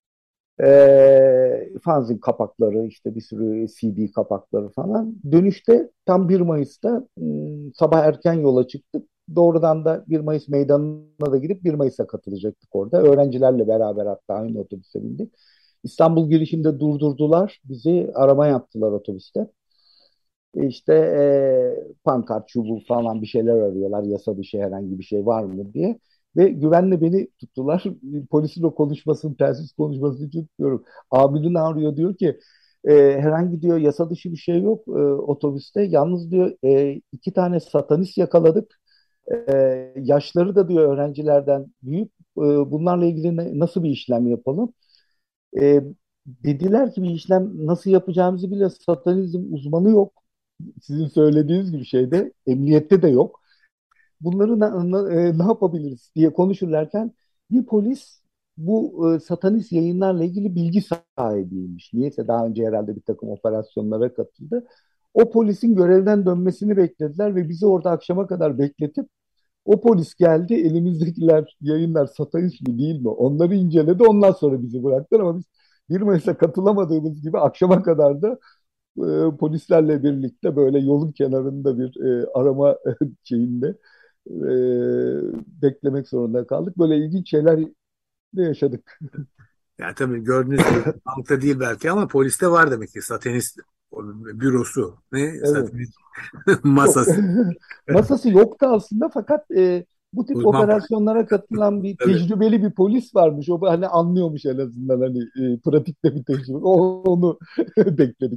E, fanzin kapakları, işte bir sürü C D kapakları falan. Dönüşte tam bir Mayıs'ta m, sabah erken yola çıktık. Doğrudan da bir Mayıs meydanına da gidip bir Mayıs'a katılacaktık orada. Öğrencilerle beraber hatta aynı otobüse bindik. İstanbul girişinde durdurdular. Bizi arama yaptılar otobüste. E İşte e, pankart, çubuğu falan bir şeyler arıyorlar. Yasa dışı herhangi bir şey var mı diye. Ve güvenle beni tuttular. Polisin o konuşmasını, telsiz konuşmasını için tutuyorum. Amirin arıyor diyor ki e, herhangi diyor yasa dışı bir şey yok e, otobüste. Yalnız diyor e, iki tane satanist yakaladık. E, yaşları da diyor öğrencilerden büyük. E, bunlarla ilgili ne- nasıl bir işlem yapalım? E, dediler ki bir işlem nasıl yapacağımızı bile satanizm uzmanı yok. Sizin söylediğiniz gibi şeyde emniyette de yok. Bunları na- na- e, ne yapabiliriz diye konuşurlarken bir polis bu e, satanist yayınlarla ilgili bilgi sahibiymiş. Niyeyse daha önce herhalde bir takım operasyonlara katıldı. O polisin görevden dönmesini beklediler ve bizi orada akşama kadar bekletip o polis geldi elimizdekiler yayınlar satanist mi değil mi onları inceledi ondan sonra bizi bıraktılar ama biz bir Mayıs'a katılamadığımız gibi akşama kadar da e, polislerle birlikte böyle yolun kenarında bir e, arama şeyinde e, beklemek zorunda kaldık. Böyle ilginç şeyler de yaşadık. Yani tabii gördüğünüz gibi halkta değil belki ama poliste var demek ki satanist bürosu. Ne? Evet. Satanist Yok. masası. Masası yoktu aslında fakat e, bu tip Uzman polis. operasyonlara katılan bir Tabii. tecrübeli bir polis varmış. O hani anlıyormuş en azından hani e, pratikte bir tecrübe. O, onu bekledik.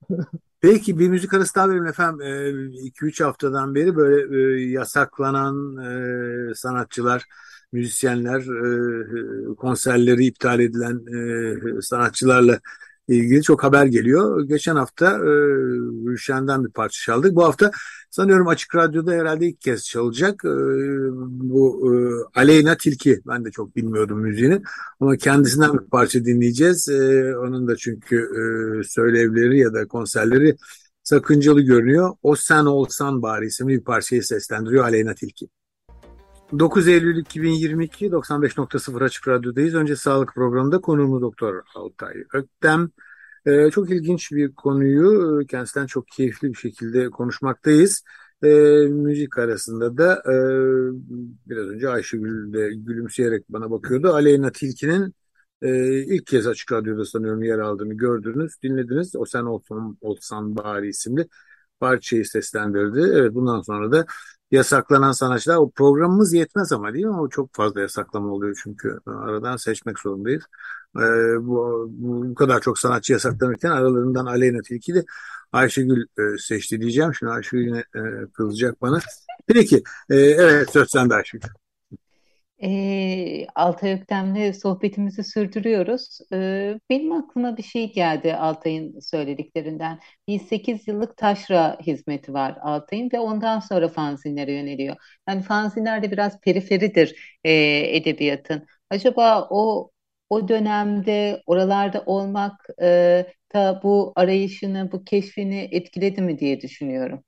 Peki bir müzik arası daha verelim efendim. iki üç haftadan beri böyle e, yasaklanan e, sanatçılar, müzisyenler, e, konserleri iptal edilen e, sanatçılarla ilgili çok haber geliyor. Geçen hafta e, Rüşen'den bir parça çaldık. Bu hafta sanıyorum Açık Radyo'da herhalde ilk kez çalacak. E, bu e, Aleyna Tilki. Ben de çok bilmiyordum müziğini. Ama kendisinden bir parça dinleyeceğiz. Ee, onun da çünkü e, söylevleri ya da konserleri sakıncalı görünüyor. O Sen Olsan Bari isimli bir parçayı seslendiriyor Aleyna Tilki. dokuz Eylül iki bin yirmi iki doksan beş nokta sıfır Açık Radyo'dayız. Önce sağlık programında konuğumuz Doktor Altay Öktem. Ee, çok ilginç bir konuyu e, kendisinden çok keyifli bir şekilde konuşmaktayız. Ee, müzik arasında da e, biraz önce Ayşegül de gülümseyerek bana bakıyordu. Aleyna Tilki'nin e, ilk kez Açık Radyo'da sanıyorum yer aldığını gördünüz, dinlediniz. O Sen Olsan, Olsan Bari isimli parçayı seslendirdi. Evet, bundan sonra da yasaklanan sanatçılar, o programımız yetmez ama değil mi? O çok fazla yasaklama oluyor çünkü aradan seçmek zorundayız. Ee, bu, bu, bu kadar çok sanatçı yasaklanırken aralarından Aleyna Tilki de Ayşegül e, seçti diyeceğim. Şimdi Ayşegül yine e, kızacak bana. Peki, e, evet söz sende Ayşegül. E, Altay Öktem'le sohbetimizi sürdürüyoruz. E, benim aklıma bir şey geldi Altay'ın söylediklerinden. Bir sekiz yıllık taşra hizmeti var Altay'ın ve ondan sonra fanzinlere yöneliyor. Yani fanzinler de biraz periferidir e, edebiyatın. Acaba o o dönemde oralarda olmak e, da bu arayışını, bu keşfini etkiledi mi diye düşünüyorum.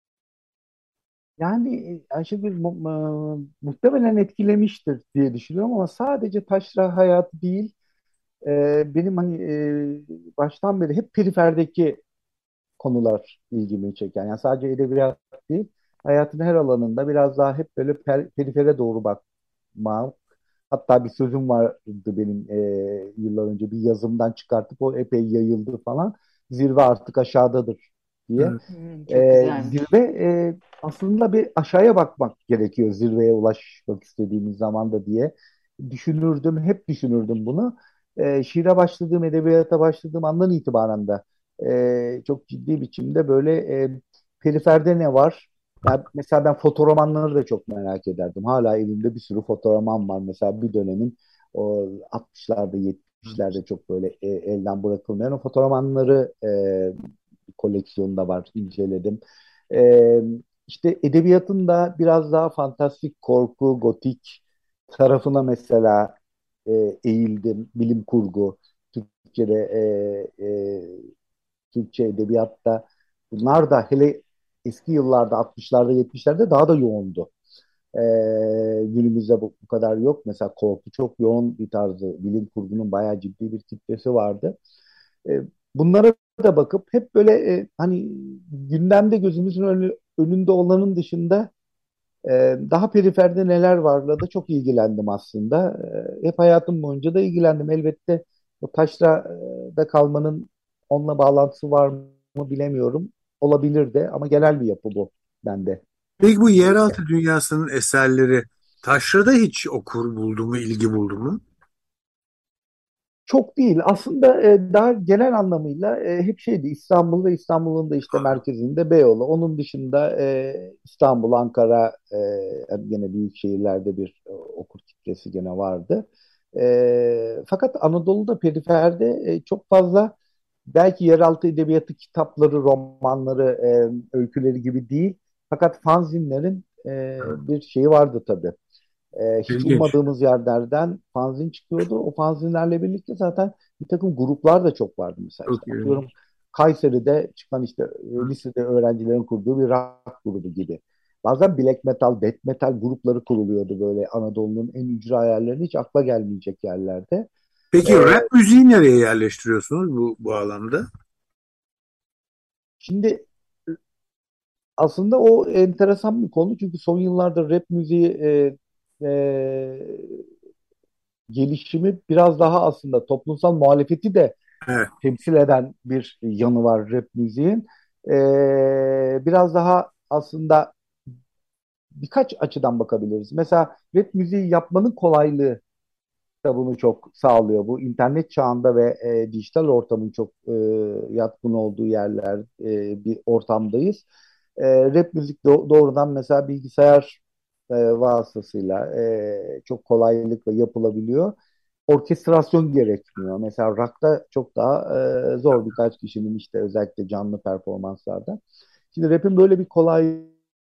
Yani e, Ayşegül mu- mu- muhtemelen etkilemiştir diye düşünüyorum ama sadece taşra hayatı değil, e, benim hani e, baştan beri hep periferdeki konular ilgimi çeken. Yani sadece edebiyat değil, hayatın her alanında biraz daha hep böyle per- perifere doğru bakma. Hatta bir sözüm vardı benim e, yıllar önce bir yazımdan çıkartıp o epey yayıldı falan. Zirve artık aşağıdadır diye. Hı. Hmm, çok E, güzelmiş. zirve e, aslında bir aşağıya bakmak gerekiyor zirveye ulaşmak istediğimiz zaman da diye düşünürdüm. Hep düşünürdüm bunu. E, şiire başladığım, edebiyata başladığım andan itibaren de e, çok ciddi biçimde böyle e, periferde ne var? Ya mesela ben fotoromanları da çok merak ederdim. Hala elimde bir sürü fotoroman var. Mesela bir dönemin o altmışlarda yetmişlerde çok böyle e, elden bırakılmayan o fotoromanları e, koleksiyonda var. İnceledim. E, işte edebiyatın da biraz daha fantastik, korku, gotik tarafına mesela e, eğildim. Bilim kurgu, Türkçe'de e, e, Türkçe edebiyatta bunlar da hele eski yıllarda altmışlarda yetmişlerde daha da yoğundu. Ee, Günümüzde bu, bu kadar yok. Mesela korku çok yoğun bir tarzı. Bilim kurgunun bayağı ciddi bir kitlesi vardı. Ee, Bunlara da bakıp hep böyle e, hani gündemde gözümüzün önü- önünde olanın dışında e, daha periferde neler varla da çok ilgilendim aslında. E, hep hayatım boyunca da ilgilendim. Elbette o taşrada kalmanın onunla bağlantısı var mı bilemiyorum. Olabilir de ama genel bir yapı bu bende. Peki bu yeraltı dünyasının eserleri taşrada hiç okur buldu mu, ilgi buldu mu? Çok değil. Aslında e, daha genel anlamıyla e, hep şeydi İstanbul ve İstanbul'un da işte merkezinde Beyoğlu. Onun dışında e, İstanbul, Ankara e, gene büyük şehirlerde bir e, okur kitlesi gene vardı. E, fakat Anadolu'da periferde e, çok fazla belki yeraltı edebiyatı kitapları, romanları, e, öyküleri gibi değil. Fakat fanzinlerin e, bir şeyi vardı tabii. E, hiç İlginç. ummadığımız yerlerden fanzin çıkıyordu. O fanzinlerle birlikte zaten bir takım gruplar da çok vardı mesela. İşte Çok atıyorum ilginç. Kayseri'de çıkan işte e, lisede öğrencilerin kurduğu bir rock grubu gibi. Bazen black metal, death metal grupları kuruluyordu böyle Anadolu'nun en ücra yerlerinde hiç akla gelmeyecek yerlerde. Peki E, rap müziği nereye yerleştiriyorsunuz bu, bu alanda? Şimdi aslında o enteresan bir konu çünkü son yıllarda rap müziği e, e, gelişimi biraz daha aslında toplumsal muhalefeti de Evet. temsil eden bir yanı var rap müziğin. Ee, biraz daha aslında birkaç açıdan bakabiliriz. Mesela rap müziği yapmanın kolaylığı da bunu çok sağlıyor. Bu internet çağında ve e, dijital ortamın çok e, yatkın olduğu yerler e, bir ortamdayız. E, rap müzik do- doğrudan mesela bilgisayar e, vasıtasıyla e, çok kolaylıkla yapılabiliyor. Orkestrasyon gerekmiyor. Mesela rock'ta çok daha e, zor birkaç kişinin işte özellikle canlı performanslarda. Şimdi rap'in böyle bir kolay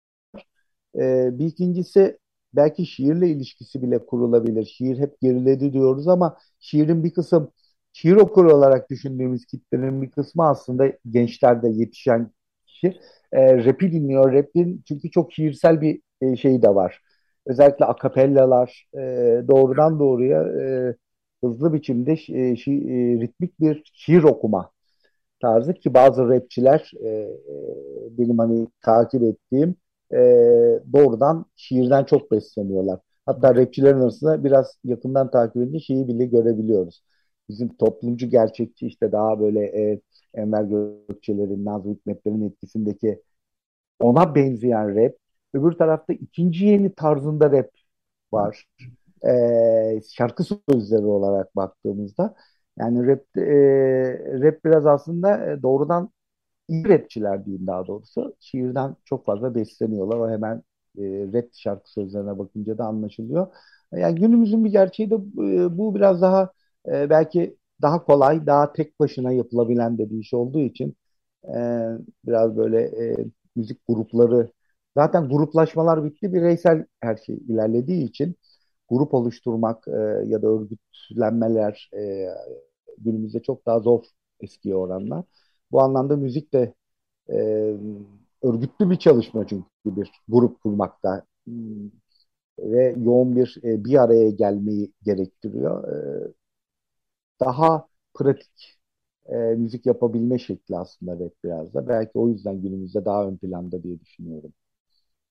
ee, bir ikincisi belki şiirle ilişkisi bile kurulabilir. Şiir hep geriledi diyoruz ama şiirin bir kısım şiir okuru olarak düşündüğümüz kitlenin bir kısmı aslında gençlerde yetişen kişi. E, rap'i dinliyor. Rap'in çünkü çok şiirsel bir e, şeyi de var. Özellikle akapellalar e, doğrudan doğruya e, hızlı biçimde şi- e, şi- e, ritmik bir şiir okuma tarzı ki bazı rapçiler e, e, benim hani takip ettiğim e, doğrudan şiirden çok besleniyorlar. Hatta rapçilerin arasında biraz yakından takip edince şeyi bile görebiliyoruz. Bizim toplumcu gerçekçi işte daha böyle e, Enver Gökçeler'in, Nazım Hikmetler'in etkisindeki ona benzeyen rap. Öbür tarafta ikinci yeni tarzında rap var. E, şarkı sözleri olarak baktığımızda yani rap, e, rap biraz aslında e, doğrudan iyi rapçiler diyeyim daha doğrusu. Şiirden çok fazla besleniyorlar. O hemen e, rap şarkı sözlerine bakınca da anlaşılıyor. Yani günümüzün bir gerçeği de e, bu biraz daha e, belki daha kolay, daha tek başına yapılabilen de bir iş olduğu için e, biraz böyle e, müzik grupları zaten gruplaşmalar bitti. Bireysel her şey ilerlediği için grup oluşturmak e, ya da örgütlenmeler e, günümüzde çok daha zor eskiye oranla. Bu anlamda müzik de e, örgütlü bir çalışma çünkü bir grup kurmakta hmm, ve yoğun bir e, bir araya gelmeyi gerektiriyor. E, daha pratik e, müzik yapabilme şekli aslında rap biraz da. Belki o yüzden günümüzde daha ön planda diye düşünüyorum.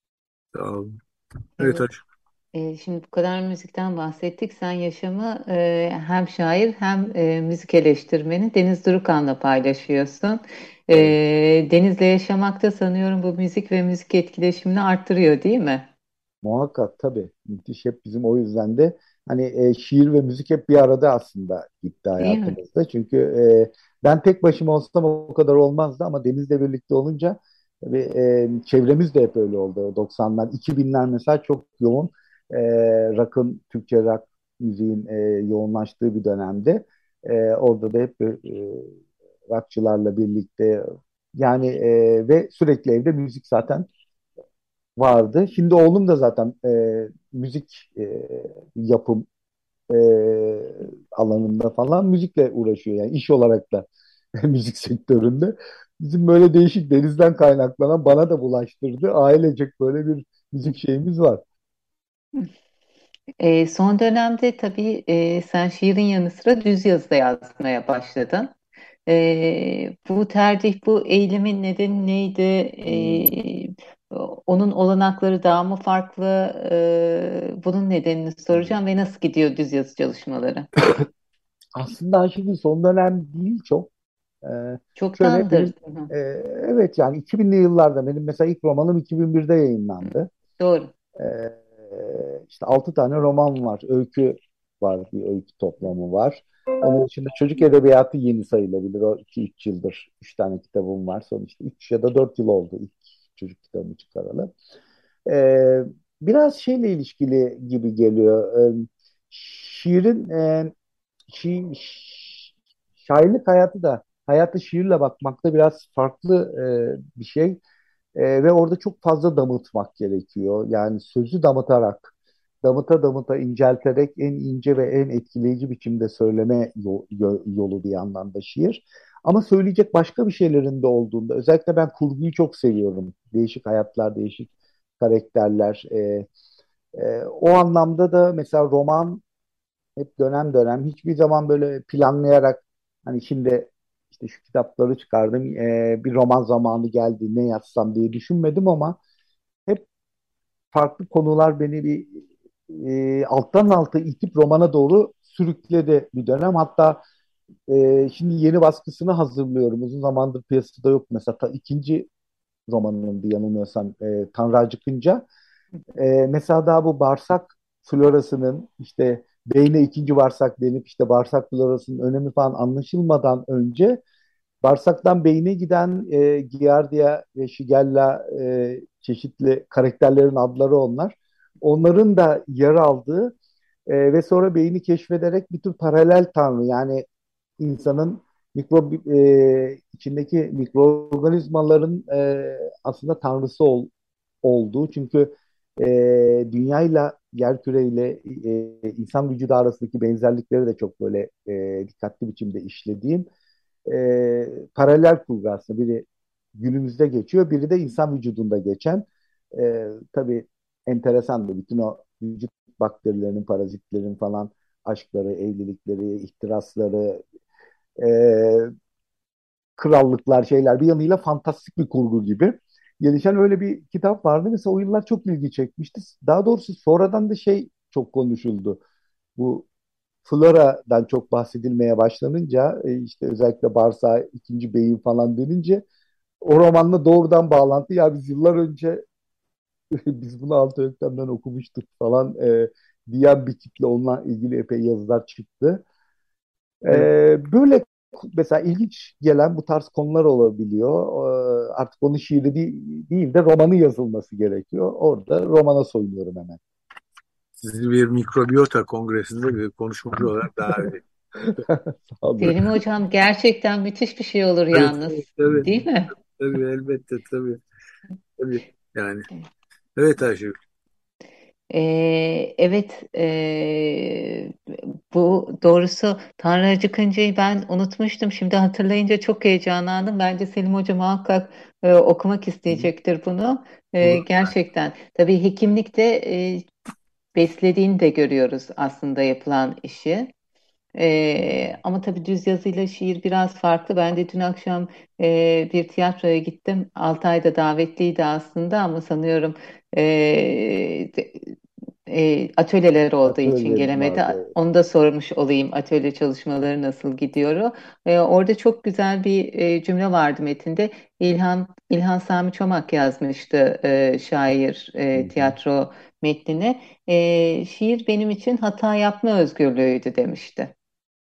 Sağ olun. Evet Evet. Ayşe. E, şimdi bu kadar müzikten bahsettik. Sen yaşamı e, hem şair hem e, müzik eleştirmeni Deniz Durukan'la paylaşıyorsun. E, Evet. Deniz'le yaşamak da sanıyorum bu müzik ve müzik etkileşimini arttırıyor, değil mi? Muhakkak tabii. Müthiş, hep bizim o yüzden de hani e, şiir ve müzik hep bir arada aslında gitti Değil mi? hayatımızda. Çünkü e, ben tek başıma olsam o kadar olmazdı ama Deniz'le birlikte olunca tabii, e, çevremiz de hep öyle oldu. doksanlar, iki binler mesela çok yoğun e, rock'ın, Türkçe rock müziğin e, yoğunlaştığı bir dönemde. E, orada da hep e, rockçılarla birlikte yani e, ve sürekli evde müzik zaten vardı. Şimdi oğlum da zaten e, müzik e, yapım e, alanında falan müzikle uğraşıyor. Yani iş olarak da müzik sektöründe. Bizim böyle değişik denizden kaynaklanan bana da bulaştırdı. Ailecek böyle bir müzik şeyimiz var. E, son dönemde tabii e, sen şiirin yanı sıra düz yazı da yazmaya başladın. E, bu tercih, bu eğilimin nedeni neydi? Hmm. E, onun olanakları daha mı farklı? E, bunun nedenini soracağım ve nasıl gidiyor düz yazı çalışmaları? Aslında Ayşegül son dönem değil çok. E, Şöyle Çoktandır. benim Hı hı. e, evet yani iki binli yıllarda benim mesela ilk romanım iki bin birde yayınlandı. Doğru. Ee, işte altı tane roman var. Öykü var, bir öykü toplamı var. Onun dışında çocuk edebiyatı yeni sayılabilir. O iki üç yıldır üç tane kitabım var. Son işte üç ya da dört yıl oldu ilk çocuk kitabımı çıkaralı. Ee, Biraz şeyle ilişkili gibi geliyor. Ee, şiirin e, şi, şairlik hayatı da hayatı şiirle bakmakta biraz farklı e, bir şey. E, ve orada çok fazla damıtmak gerekiyor. Yani sözü damıtarak, damıta damıta incelterek en ince ve en etkileyici biçimde söyleme yo- yo- yolu bir yandan da şiir. Ama söyleyecek başka bir şeylerin de olduğunda, özellikle ben kurguyu çok seviyorum. Değişik hayatlar, değişik karakterler. E, e, o anlamda da mesela roman hep dönem dönem, hiçbir zaman böyle planlayarak hani şimdi işte şu kitapları çıkardım, e, bir roman zamanı geldi ne yazsam diye düşünmedim ama hep farklı konular beni bir e, alttan alta itip romana doğru sürükledi bir dönem. Hatta e, şimdi yeni baskısını hazırlıyorum. Uzun zamandır piyasada yok. Mesela ta, ikinci romanının bir yanılmıyorsam e, Tanrı Acıkınca. E, mesela daha bu bağırsak florasının işte beyne ikinci bağırsak denip işte bağırsak florasının önemi falan anlaşılmadan önce bağırsaktan beyne giden e, Giardia ve Shigella e, çeşitli karakterlerin adları onlar. Onların da yer aldığı e, ve sonra beyni keşfederek bir tür paralel tanrı yani insanın mikro e, içindeki mikroorganizmaların e, aslında tanrısı ol, olduğu. Çünkü e, dünyayla yerküreyle e, insan vücudu arasındaki benzerlikleri de çok böyle e, dikkatli biçimde işlediğim e, paralel kurgu aslında. Biri günümüzde geçiyor, biri de insan vücudunda geçen. E, tabii enteresan da bütün o vücut bakterilerinin, parazitlerin falan aşkları, evlilikleri, ihtirasları, e, krallıklar, şeyler bir yanıyla fantastik bir kurgu gibi. Gelişen öyle bir kitap vardı. Mesela o yıllar çok ilgi çekmişti. Daha doğrusu sonradan da şey çok konuşuldu. Bu Flora'dan çok bahsedilmeye başlanınca e, işte özellikle bağırsağı ikinci beyin falan denince o romanla doğrudan bağlantı ya biz yıllar önce biz bunu Altı Öktem'den okumuştuk falan e, diyen bir kitle onunla ilgili epey yazılar çıktı. E, Evet. Böyle mesela ilginç gelen bu tarz konular olabiliyor. E, artık onun şiiri değil, değil de romanı yazılması gerekiyor. Orada romana soyunuyorum hemen. Sizi bir mikrobiyota kongresinde bir konuşmacı olarak davet ediyorum. Sağ olun. Selim Hocam, gerçekten müthiş bir şey olur Evet, evet, yalnız. tabii, Değil mi? tabii, elbette, tabii, tabii. Yani, evet Ayşe. Ee, evet, ee, bu doğrusu Tanrı Acıkıncı'yı ben unutmuştum. Şimdi hatırlayınca çok heyecanlandım. Bence Selim Hoca muhakkak ee, okumak isteyecektir bunu. Ee, Olur. gerçekten. Tabii hekimlikte ee, beslediğini de görüyoruz aslında yapılan işi. Ee, ama tabii düz yazıyla şiir biraz farklı. Ben de dün akşam e, bir tiyatroya gittim. Altay da davetliydi aslında ama sanıyorum e, de- e, atölyeler olduğu için Atölyeniz gelemedi. vardı. Onu da sormuş olayım. Atölye çalışmaları nasıl gidiyor? E, orada çok güzel bir e, cümle vardı metinde. İlhan İlhan Sami Çomak yazmıştı e, şair Hı e, hı. tiyatro metnini. E, şiir benim için hata yapma özgürlüğüydü demişti.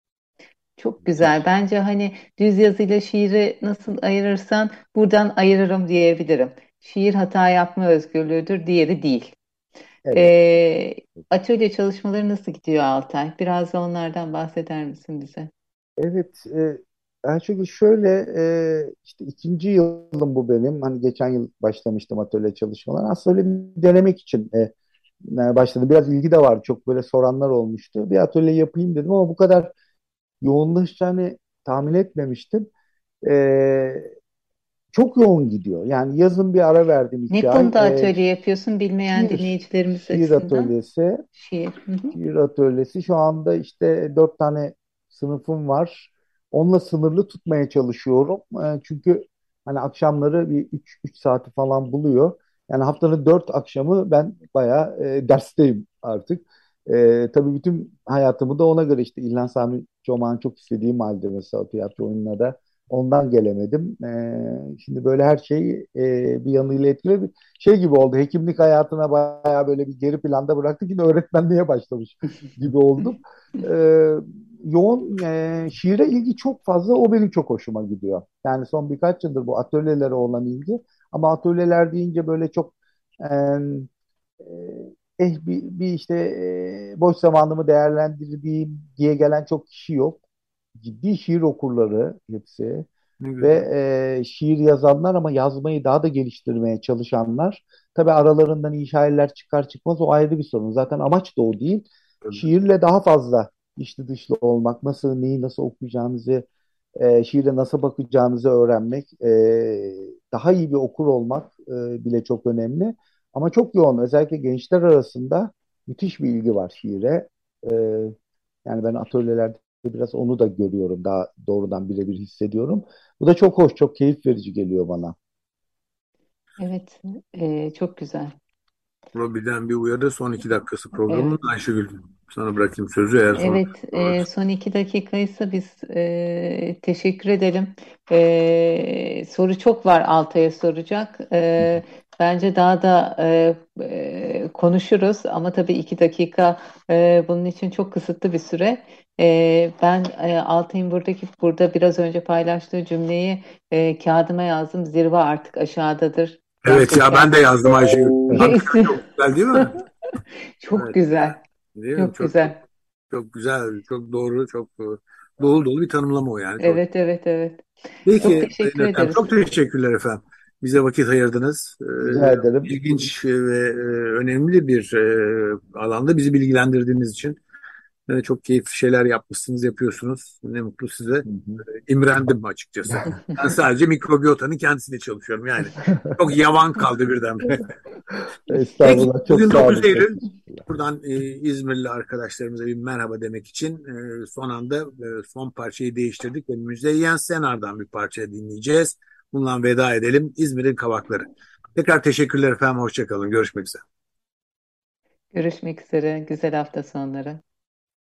Çok güzel. Müthiş. Bence hani düz yazıyla şiiri nasıl ayırırsan buradan ayırırım diyebilirim. Şiir hata yapma özgürlüğüdür, diğeri değil. Evet. Ee, atölye çalışmaları nasıl gidiyor Altay? Biraz da onlardan bahseder misin bize? Evet, e, Ayşegül şöyle e, işte ikinci yılım bu benim. Hani geçen yıl başlamıştım atölye çalışmalarına. Aslında öyle bir denemek için e, e, başladım. Biraz ilgi de vardı. Çok böyle soranlar olmuştu. Bir atölye yapayım dedim ama bu kadar yoğunlaşacağını tahmin etmemiştim. E, Çok yoğun gidiyor. Yani yazın bir ara verdim Ne iki ay. konuda E, atölye yapıyorsun bilmeyen şiir, dinleyicilerimiz şiir açısından? atölyesi. Şiir. Hı hı. Şiir atölyesi. Şu anda işte dört tane sınıfım var. Onunla sınırlı tutmaya çalışıyorum. E, çünkü hani akşamları bir üç üç saati falan buluyor. Yani haftanın dört akşamı ben bayağı e, dersteyim artık. E, tabii bütün hayatımı da ona göre işte İlhan Sami Çomak'ın çok istediğim halde mesela tiyatro oyununa da ondan gelemedim. E, şimdi böyle her şey e, bir yanıyla etkiliyor. Şey gibi oldu. Hekimlik hayatına bayağı böyle bir geri planda bıraktık. Yine öğretmenliğe başlamış gibi oldum. Ee, Yoğun e, şiire ilgi çok fazla. O benim çok hoşuma gidiyor. Yani son birkaç yıldır bu atölyelere olan ilgi. Ama atölyeler deyince böyle çok e, e, eh bir, bir işte e, boş zamanımı değerlendirdiğim diye gelen çok kişi yok. Ciddi şiir okurları hepsi Ne ve güzel. e, şiir yazanlar ama yazmayı daha da geliştirmeye çalışanlar. Tabii aralarından iyi şairler çıkar çıkmaz o ayrı bir sorun. Zaten amaç da o değil. Tabii. Şiirle daha fazla içli dışlı olmak, nasıl neyi nasıl okuyacağınızı, e, şiire nasıl bakacağınızı öğrenmek, e, daha iyi bir okur olmak e, bile çok önemli. Ama çok yoğun, özellikle gençler arasında müthiş bir ilgi var şiire. E, Yani ben atölyelerde biraz onu da görüyorum, daha doğrudan birebir hissediyorum. Bu da çok hoş, çok keyif verici geliyor bana. Evet, e, çok güzel. Robi'den bir uyarı, son iki dakikası Evet. programın. Ayşegül, sana bırakayım sözü eğer sonra Evet, e, varsa. son iki dakikaysa biz e, teşekkür edelim. E, soru çok var Altay'a soracak. E, bence daha da e, e, konuşuruz ama tabii iki dakika e, bunun için çok kısıtlı bir süre. E, ben e, Altay'ın buradaki burada biraz önce paylaştığı cümleyi e, kağıdıma yazdım. Zirve artık aşağıdadır. Evet ya, ben Gerçekten. de yazdım Ayşegül. Hakikaten çok güzel değil mi? Çok Evet. güzel, Değil mi? çok Çok çok güzel. çok güzel, çok doğru, çok e, dolu dolu bir tanımlama o yani. Çok. Evet, evet, evet. Çok Peki teşekkür Sayın Öktem, ederiz. çok teşekkürler efendim. Bize vakit ayırdınız. Rica Ee, ederim. ilginç ve e, önemli bir e, alanda bizi bilgilendirdiğiniz için e, çok keyifli şeyler yapmışsınız, yapıyorsunuz. Ne mutlu size. Hı hı. İmrendim açıkçası. Ben sadece mikrobiyotanın kendisiyle çalışıyorum yani. Çok yavan kaldı birdenbire. Peki, Estağfurullah, çok bugün sağ dokuz olun, çok Eylül. teşekkürler. Buradan e, İzmirli arkadaşlarımıza bir merhaba demek için e, son anda e, son parçayı değiştirdik ve Müzeyyen Senar'dan bir parça dinleyeceğiz. Bundan veda edelim. İzmir'in Kavakları. Tekrar teşekkürler efendim. Hoşça kalın. Görüşmek üzere. Görüşmek üzere. Güzel hafta sonları.